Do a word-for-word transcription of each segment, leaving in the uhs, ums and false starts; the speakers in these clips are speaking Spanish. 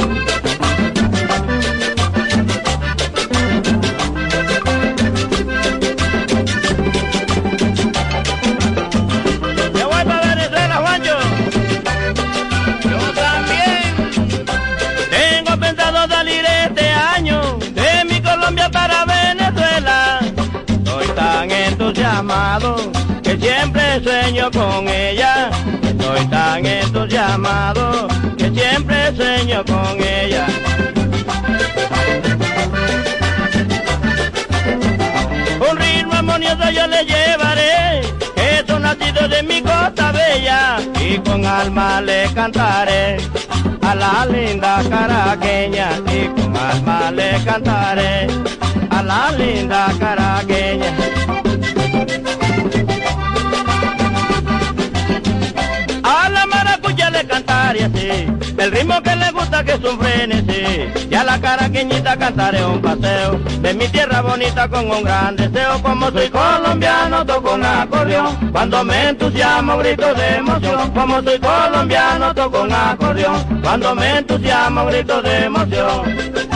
Que siempre sueño con ella, estoy tan entusiasmado que siempre sueño con ella. Un ritmo armonioso yo le llevaré, que es un nacido de mi costa bella, y con alma le cantaré a la linda caraqueña, y con alma le cantaré a la linda caraqueña. Cantaré así, el ritmo que le gusta que es un frenesí, y a la caraqueñita cantaré un paseo de mi tierra bonita con un gran deseo. Como soy colombiano toco un acordeón, cuando me entusiasmo grito de emoción. Como soy colombiano toco un acordeón, cuando me entusiasmo grito de emoción.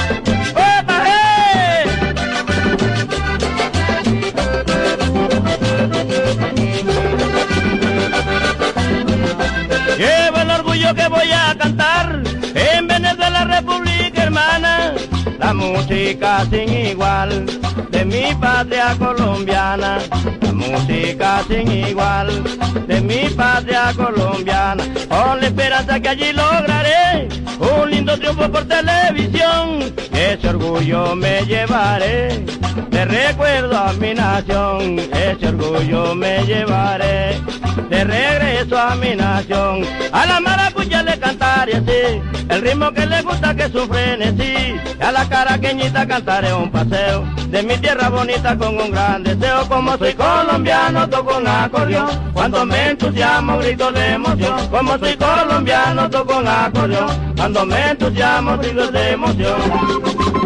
Llevo el orgullo que voy a cantar en Venezuela, República hermana, la música sin igual de mi patria colombiana, la música sin igual de mi patria colombiana. Con la esperanza que allí lograré un lindo triunfo por televisión, ese orgullo me llevaré, de recuerdo a mi nación, ese orgullo me llevaré, de regreso a mi nación. A la maracuya le cantaré así, el ritmo que le gusta que es un frenesí, a la caraqueñita cantaré un paseo de mi tierra bonita con un gran deseo. Como soy colombiano toco un acordeón, cuando me entusiasmo grito de emoción. Como soy colombiano toco un acordeón, cuando me entusiasmo grito de emoción.